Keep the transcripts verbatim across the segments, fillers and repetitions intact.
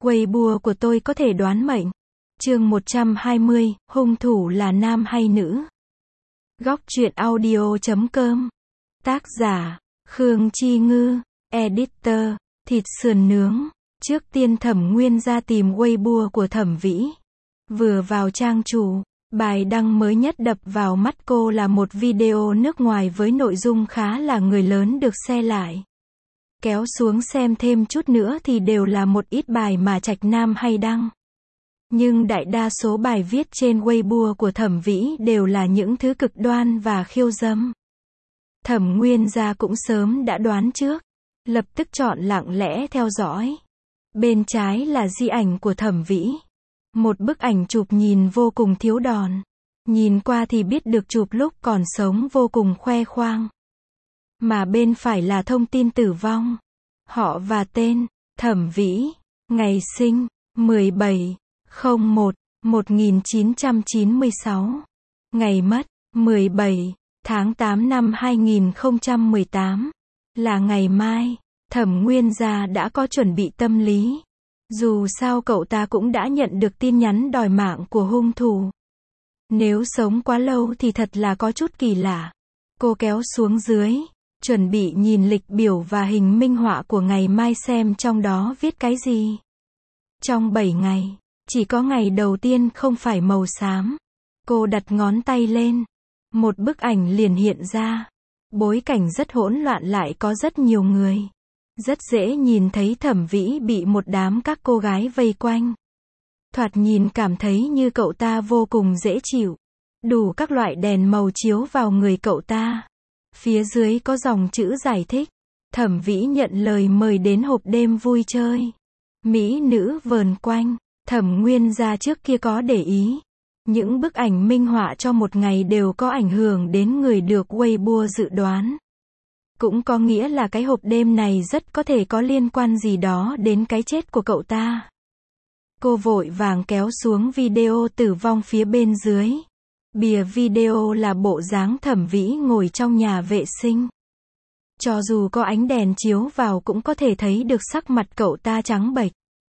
Weibo của tôi có thể đoán mệnh. Chương một trăm hai mươi, hung thủ là nam hay nữ? Góc truyện audio chấm com. Tác giả, Khương Chi Ngư. Editor, thịt sườn nướng. Trước tiên Thẩm Nguyên ra tìm Weibo của Thẩm Vĩ. Vừa vào trang chủ, bài đăng mới nhất đập vào mắt cô là một video nước ngoài với nội dung khá là người lớn được share lại. Kéo xuống xem thêm chút nữa thì đều là một ít bài mà Trạch Nam hay đăng. Nhưng đại đa số bài viết trên Weibo của Thẩm Vĩ đều là những thứ cực đoan và khiêu dâm. Thẩm Nguyên gia cũng sớm đã đoán trước, lập tức chọn lặng lẽ theo dõi. Bên trái là di ảnh của Thẩm Vĩ. Một bức ảnh chụp nhìn vô cùng thiếu đòn. Nhìn qua thì biết được chụp lúc còn sống vô cùng khoe khoang. Mà bên phải là thông tin tử vong. Họ và tên, Thẩm Vĩ. Ngày sinh, mười bảy không một một nghìn chín trăm chín mươi sáu. Ngày mất, mười bảy tháng tám năm hai nghìn không trăm mười tám. Là ngày mai. Thẩm Nguyên gia đã có chuẩn bị tâm lý. Dù sao cậu ta cũng đã nhận được tin nhắn đòi mạng của hung thủ. Nếu sống quá lâu thì thật là có chút kỳ lạ. Cô kéo xuống dưới, chuẩn bị nhìn lịch biểu và hình minh họa của ngày mai xem trong đó viết cái gì. Trong bảy ngày, chỉ có ngày đầu tiên không phải màu xám. Cô đặt ngón tay lên. Một bức ảnh liền hiện ra. Bối cảnh rất hỗn loạn lại có rất nhiều người. Rất dễ nhìn thấy Thẩm Vĩ bị một đám các cô gái vây quanh. Thoạt nhìn cảm thấy như cậu ta vô cùng dễ chịu. Đủ các loại đèn màu chiếu vào người cậu ta. Phía dưới có dòng chữ giải thích. Thẩm Vĩ nhận lời mời đến hộp đêm vui chơi. Mỹ nữ vờn quanh. Thẩm Nguyên gia trước kia có để ý. Những bức ảnh minh họa cho một ngày đều có ảnh hưởng đến người được Weibo dự đoán. Cũng có nghĩa là cái hộp đêm này rất có thể có liên quan gì đó đến cái chết của cậu ta. Cô vội vàng kéo xuống video tử vong phía bên dưới. Bìa video là bộ dáng Thẩm Vĩ ngồi trong nhà vệ sinh. Cho dù có ánh đèn chiếu vào cũng có thể thấy được sắc mặt cậu ta trắng bệch.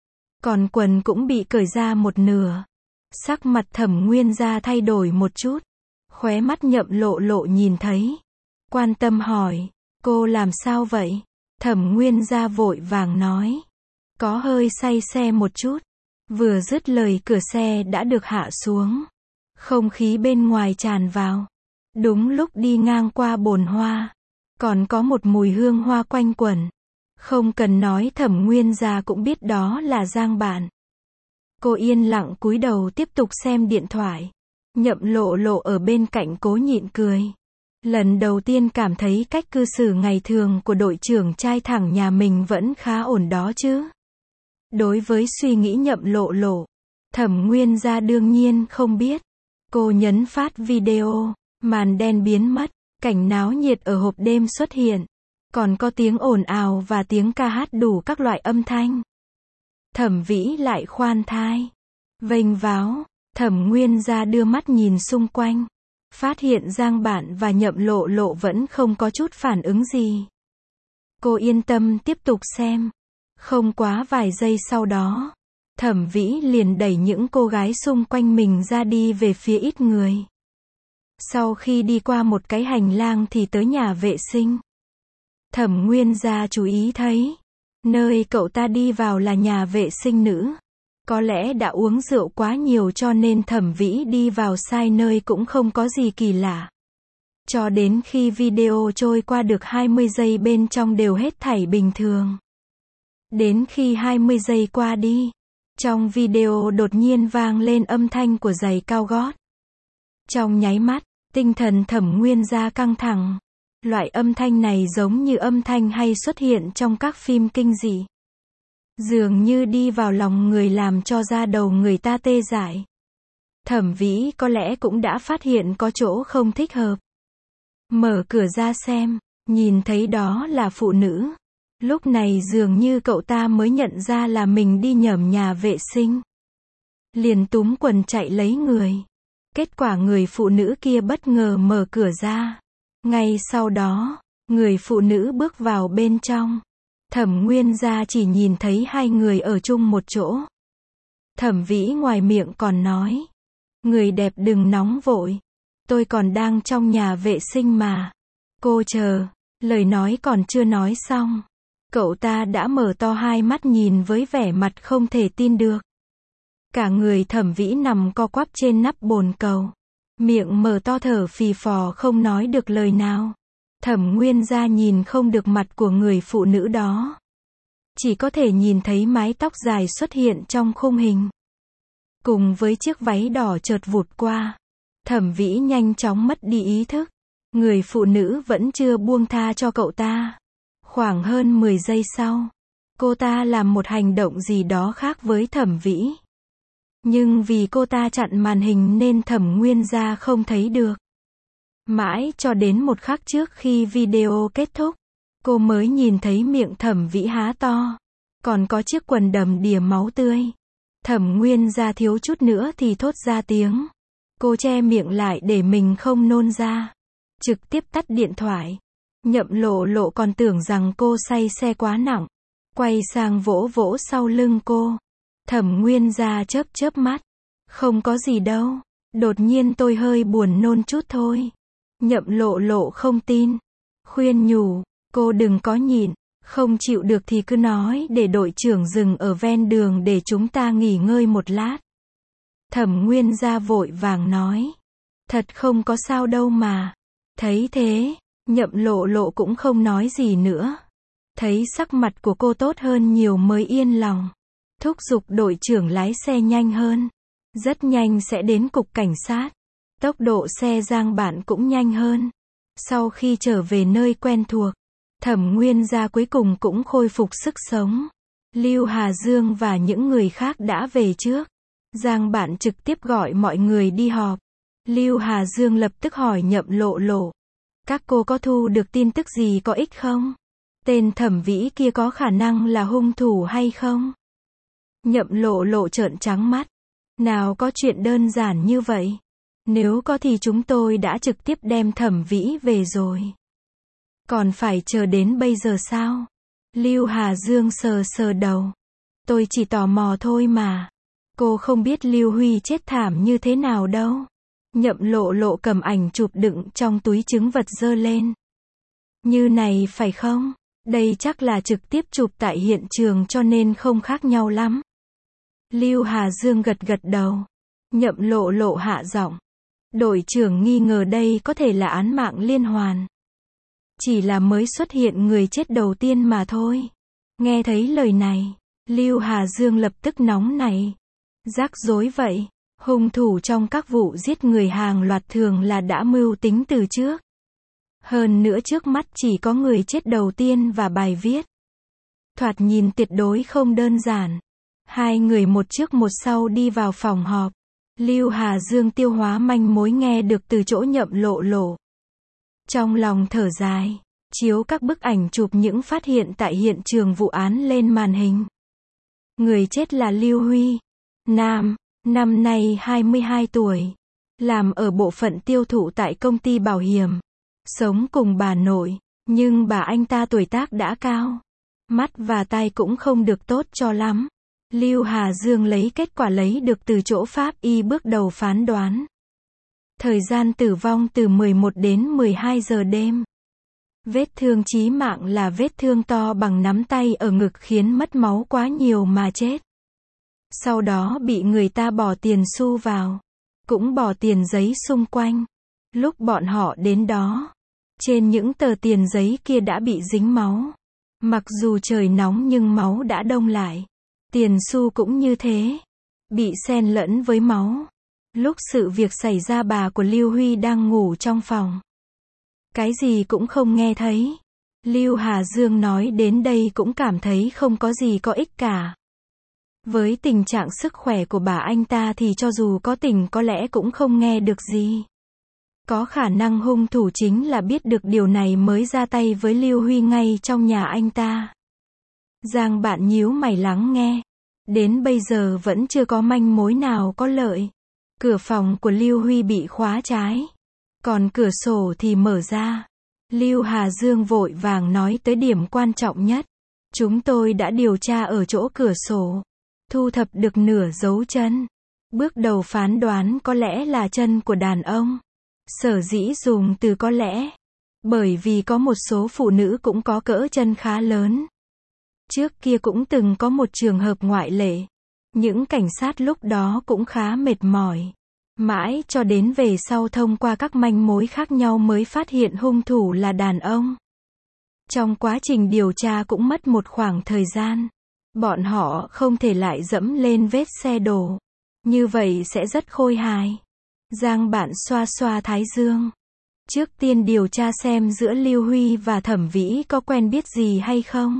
Còn quần cũng bị cởi ra một nửa. Sắc mặt Thẩm Nguyên gia thay đổi một chút. Khóe mắt Nhậm Lộ Lộ nhìn thấy. Quan tâm hỏi. Cô làm sao vậy? Thẩm Nguyên gia vội vàng nói. Có hơi say xe một chút. Vừa dứt lời cửa xe đã được hạ xuống. Không khí bên ngoài tràn vào. Đúng lúc đi ngang qua bồn hoa. Còn có một mùi hương hoa quanh quẩn. Không cần nói Thẩm Nguyên gia cũng biết đó là Giang Bạn. Cô yên lặng cúi đầu tiếp tục xem điện thoại. Nhậm Lộ Lộ ở bên cạnh cố nhịn cười. Lần đầu tiên cảm thấy cách cư xử ngày thường của đội trưởng trai thẳng nhà mình vẫn khá ổn đó chứ. Đối với suy nghĩ Nhậm Lộ Lộ, Thẩm Nguyên gia đương nhiên không biết. Cô nhấn phát video, màn đen biến mất, cảnh náo nhiệt ở hộp đêm xuất hiện. Còn có tiếng ồn ào và tiếng ca hát đủ các loại âm thanh. Thẩm Vĩ lại khoan thai, vênh váo. Thẩm Nguyên gia đưa mắt nhìn xung quanh. Phát hiện Giang Bạn và Nhậm Lộ Lộ vẫn không có chút phản ứng gì. Cô yên tâm tiếp tục xem. Không quá vài giây sau đó, Thẩm Vĩ liền đẩy những cô gái xung quanh mình ra đi về phía ít người. Sau khi đi qua một cái hành lang thì tới nhà vệ sinh. Thẩm Nguyên gia chú ý thấy, nơi cậu ta đi vào là nhà vệ sinh nữ. Có lẽ đã uống rượu quá nhiều cho nên Thẩm Vĩ đi vào sai nơi cũng không có gì kỳ lạ. Cho đến khi video trôi qua được hai mươi giây bên trong đều hết thảy bình thường. Đến khi hai mươi giây qua đi, trong video đột nhiên vang lên âm thanh của giày cao gót. Trong nháy mắt, tinh thần Thẩm Nguyên gia căng thẳng. Loại âm thanh này giống như âm thanh hay xuất hiện trong các phim kinh dị. Dường như đi vào lòng người làm cho da đầu người ta tê dại. Thẩm Vĩ có lẽ cũng đã phát hiện có chỗ không thích hợp. Mở cửa ra xem, nhìn thấy đó là phụ nữ. Lúc này dường như cậu ta mới nhận ra là mình đi nhầm nhà vệ sinh. Liền túm quần chạy lấy người. Kết quả người phụ nữ kia bất ngờ mở cửa ra. Ngay sau đó, người phụ nữ bước vào bên trong. Thẩm Nguyên Gia chỉ nhìn thấy hai người ở chung một chỗ. Thẩm Vĩ ngoài miệng còn nói, người đẹp đừng nóng vội, tôi còn đang trong nhà vệ sinh mà. Cô chờ, lời nói còn chưa nói xong. Cậu ta đã mở to hai mắt nhìn với vẻ mặt không thể tin được. Cả người Thẩm Vĩ nằm co quắp trên nắp bồn cầu. Miệng mở to thở phì phò không nói được lời nào. Thẩm Nguyên Gia nhìn không được mặt của người phụ nữ đó. Chỉ có thể nhìn thấy mái tóc dài xuất hiện trong khung hình. Cùng với chiếc váy đỏ chợt vụt qua. Thẩm Vĩ nhanh chóng mất đi ý thức. Người phụ nữ vẫn chưa buông tha cho cậu ta. Khoảng hơn mười giây sau, cô ta làm một hành động gì đó khác với Thẩm Vĩ. Nhưng vì cô ta chặn màn hình nên Thẩm Nguyên Gia không thấy được. Mãi cho đến một khắc trước khi video kết thúc, cô mới nhìn thấy miệng Thẩm Vĩ há to. Còn có chiếc quần đầm đìa máu tươi. Thẩm Nguyên Gia thiếu chút nữa thì thốt ra tiếng. Cô che miệng lại để mình không nôn ra. Trực tiếp tắt điện thoại. Nhậm Lộ Lộ còn tưởng rằng cô say xe quá nặng. Quay sang vỗ vỗ sau lưng cô. Thẩm Nguyên Gia chớp chớp mắt. Không có gì đâu. Đột nhiên tôi hơi buồn nôn chút thôi. Nhậm Lộ Lộ không tin. Khuyên nhủ, cô đừng có nhịn. Không chịu được thì cứ nói để đội trưởng dừng ở ven đường để chúng ta nghỉ ngơi một lát. Thẩm Nguyên Gia vội vàng nói. Thật không có sao đâu mà. Thấy thế, Nhậm Lộ Lộ cũng không nói gì nữa. Thấy sắc mặt của cô tốt hơn nhiều mới yên lòng. Thúc giục đội trưởng lái xe nhanh hơn. Rất nhanh sẽ đến cục cảnh sát. Tốc độ xe Giang Bản cũng nhanh hơn. Sau khi trở về nơi quen thuộc, Thẩm Nguyên Gia cuối cùng cũng khôi phục sức sống. Lưu Hà Dương và những người khác đã về trước. Giang Bản trực tiếp gọi mọi người đi họp. Lưu Hà Dương lập tức hỏi Nhậm Lộ Lộ. Các cô có thu được tin tức gì có ích không? Tên Thẩm Vĩ kia có khả năng là hung thủ hay không? Nhậm Lộ Lộ trợn trắng mắt. Nào có chuyện đơn giản như vậy. Nếu có thì chúng tôi đã trực tiếp đem Thẩm Vĩ về rồi. Còn phải chờ đến bây giờ sao? Lưu Hà Dương sờ sờ đầu. Tôi chỉ tò mò thôi mà. Cô không biết Lưu Huy chết thảm như thế nào đâu. Nhậm Lộ Lộ cầm ảnh chụp đựng trong túi trứng vật giơ lên. Như này phải không? Đây chắc là trực tiếp chụp tại hiện trường cho nên không khác nhau lắm. Lưu Hà Dương gật gật đầu. Nhậm Lộ Lộ hạ giọng. Đội trưởng nghi ngờ đây có thể là án mạng liên hoàn. Chỉ là mới xuất hiện người chết đầu tiên mà thôi. Nghe thấy lời này, Lưu Hà Dương lập tức nóng nảy. Rắc rối vậy. Hung thủ trong các vụ giết người hàng loạt thường là đã mưu tính từ trước. Hơn nữa trước mắt chỉ có người chết đầu tiên và bài viết. Thoạt nhìn tuyệt đối không đơn giản. Hai người một trước một sau đi vào phòng họp. Lưu Hà Dương tiêu hóa manh mối nghe được từ chỗ Nhậm Lộ Lộ. Trong lòng thở dài, chiếu các bức ảnh chụp những phát hiện tại hiện trường vụ án lên màn hình. Người chết là Lưu Huy. Nam, năm nay hai mươi hai tuổi. Làm ở bộ phận tiêu thụ tại công ty bảo hiểm. Sống cùng bà nội, nhưng bà anh ta tuổi tác đã cao. Mắt và tai cũng không được tốt cho lắm. Lưu Hà Dương lấy kết quả lấy được từ chỗ pháp y bước đầu phán đoán. Thời gian tử vong từ mười một đến mười hai giờ đêm. Vết thương chí mạng là vết thương to bằng nắm tay ở ngực khiến mất máu quá nhiều mà chết. Sau đó bị người ta bỏ tiền xu vào. Cũng bỏ tiền giấy xung quanh. Lúc bọn họ đến đó, trên những tờ tiền giấy kia đã bị dính máu. Mặc dù trời nóng nhưng máu đã đông lại. Tiền xu cũng như thế. Bị xen lẫn với máu. Lúc sự việc xảy ra bà của Lưu Huy đang ngủ trong phòng. Cái gì cũng không nghe thấy. Lưu Hà Dương nói đến đây cũng cảm thấy không có gì có ích cả. Với tình trạng sức khỏe của bà anh ta thì cho dù có tỉnh có lẽ cũng không nghe được gì. Có khả năng hung thủ chính là biết được điều này mới ra tay với Lưu Huy ngay trong nhà anh ta. Giang Bạn nhíu mày lắng nghe. Đến bây giờ vẫn chưa có manh mối nào có lợi. Cửa phòng của Lưu Huy bị khóa trái. Còn cửa sổ thì mở ra. Lưu Hà Dương vội vàng nói tới điểm quan trọng nhất. Chúng tôi đã điều tra ở chỗ cửa sổ, thu thập được nửa dấu chân. Bước đầu phán đoán có lẽ là chân của đàn ông. Sở dĩ dùng từ có lẽ, bởi vì có một số phụ nữ cũng có cỡ chân khá lớn. Trước kia cũng từng có một trường hợp ngoại lệ. Những cảnh sát lúc đó cũng khá mệt mỏi. Mãi cho đến về sau thông qua các manh mối khác nhau mới phát hiện hung thủ là đàn ông. Trong quá trình điều tra cũng mất một khoảng thời gian. Bọn họ không thể lại dẫm lên vết xe đổ. Như vậy sẽ rất khôi hài. Giang Bạn xoa xoa thái dương. Trước tiên điều tra xem giữa Lưu Huy và Thẩm Vĩ có quen biết gì hay không.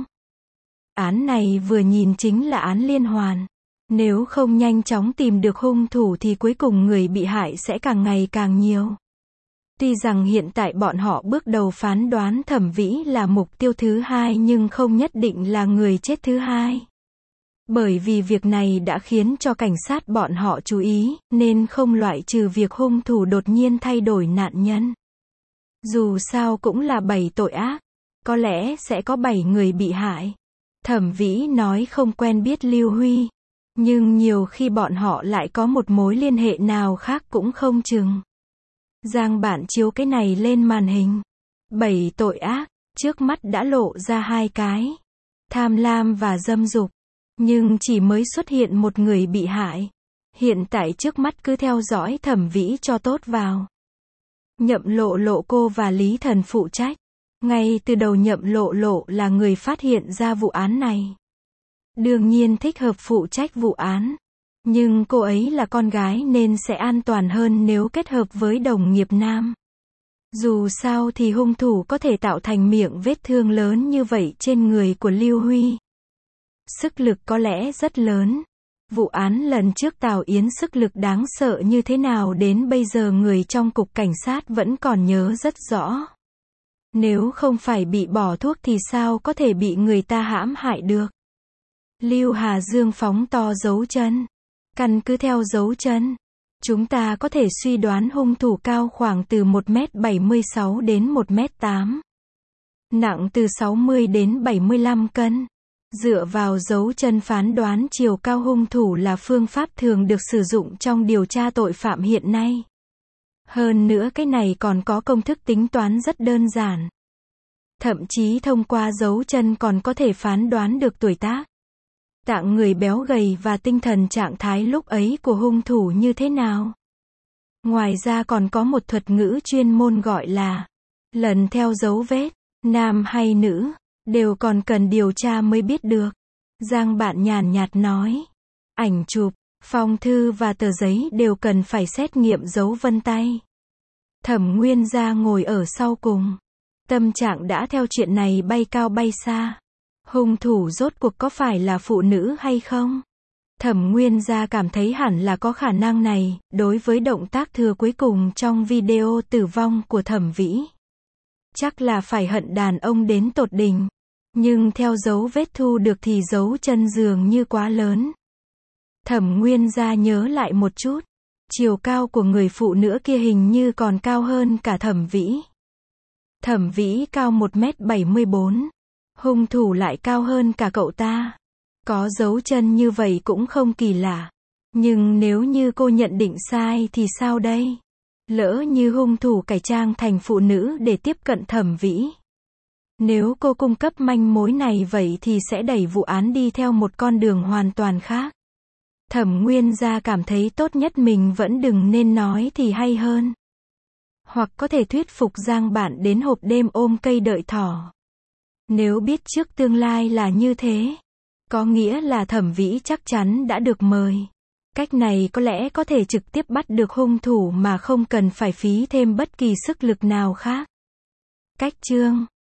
Án này vừa nhìn chính là án liên hoàn. Nếu không nhanh chóng tìm được hung thủ thì cuối cùng người bị hại sẽ càng ngày càng nhiều. Tuy rằng hiện tại bọn họ bước đầu phán đoán Thẩm Vĩ là mục tiêu thứ hai nhưng không nhất định là người chết thứ hai. Bởi vì việc này đã khiến cho cảnh sát bọn họ chú ý, nên không loại trừ việc hung thủ đột nhiên thay đổi nạn nhân. Dù sao cũng là bảy tội ác, có lẽ sẽ có bảy người bị hại. Thẩm Vĩ nói không quen biết Lưu Huy, nhưng nhiều khi bọn họ lại có một mối liên hệ nào khác cũng không chừng. Giang Bạn chiếu cái này lên màn hình. Bảy tội ác, trước mắt đã lộ ra hai cái. Tham lam và dâm dục. Nhưng chỉ mới xuất hiện một người bị hại. Hiện tại trước mắt cứ theo dõi Thẩm Vĩ cho tốt vào. Nhậm Lộ Lộ cô và Lý Thần phụ trách. Ngay từ đầu Nhậm Lộ Lộ là người phát hiện ra vụ án này. Đương nhiên thích hợp phụ trách vụ án. Nhưng cô ấy là con gái nên sẽ an toàn hơn nếu kết hợp với đồng nghiệp nam. Dù sao thì hung thủ có thể tạo thành miệng vết thương lớn như vậy trên người của Lưu Huy. Sức lực có lẽ rất lớn. Vụ án lần trước Tào Yến sức lực đáng sợ như thế nào đến bây giờ người trong cục cảnh sát vẫn còn nhớ rất rõ. Nếu không phải bị bỏ thuốc thì sao có thể bị người ta hãm hại được. Lưu Hà Dương phóng to dấu chân. Căn cứ theo dấu chân, chúng ta có thể suy đoán hung thủ cao khoảng từ một mét bảy mươi sáu đến một mét tám. Nặng từ sáu mươi đến bảy mươi lăm cân. Dựa vào dấu chân phán đoán chiều cao hung thủ là phương pháp thường được sử dụng trong điều tra tội phạm hiện nay. Hơn nữa cái này còn có công thức tính toán rất đơn giản. Thậm chí thông qua dấu chân còn có thể phán đoán được tuổi tác, tạng người béo gầy và tinh thần trạng thái lúc ấy của hung thủ như thế nào. Ngoài ra còn có một thuật ngữ chuyên môn gọi là lần theo dấu vết, nam hay nữ, đều còn cần điều tra mới biết được. Giang Bạn nhàn nhạt nói, ảnh chụp, phong thư và tờ giấy đều cần phải xét nghiệm dấu vân tay. Thẩm Nguyên Gia ngồi ở sau cùng. Tâm trạng đã theo chuyện này bay cao bay xa. Hung thủ rốt cuộc có phải là phụ nữ hay không? Thẩm Nguyên Gia cảm thấy hẳn là có khả năng này, đối với động tác thừa cuối cùng trong video tử vong của Thẩm Vĩ. Chắc là phải hận đàn ông đến tột đỉnh. Nhưng theo dấu vết thu được thì dấu chân dường như quá lớn. Thẩm Nguyên Gia nhớ lại một chút. Chiều cao của người phụ nữ kia hình như còn cao hơn cả Thẩm Vĩ. Thẩm Vĩ cao một mét bảy mươi bốn. Hung thủ lại cao hơn cả cậu ta. Có dấu chân như vậy cũng không kỳ lạ. Nhưng nếu như cô nhận định sai thì sao đây? Lỡ như hung thủ cải trang thành phụ nữ để tiếp cận Thẩm Vĩ. Nếu cô cung cấp manh mối này vậy thì sẽ đẩy vụ án đi theo một con đường hoàn toàn khác. Thẩm Nguyên Gia cảm thấy tốt nhất mình vẫn đừng nên nói thì hay hơn. Hoặc có thể thuyết phục Giang Bạn đến hộp đêm ôm cây đợi thỏ. Nếu biết trước tương lai là như thế, có nghĩa là Thẩm Vĩ chắc chắn đã được mời. Cách này có lẽ có thể trực tiếp bắt được hung thủ mà không cần phải phí thêm bất kỳ sức lực nào khác. Cách chương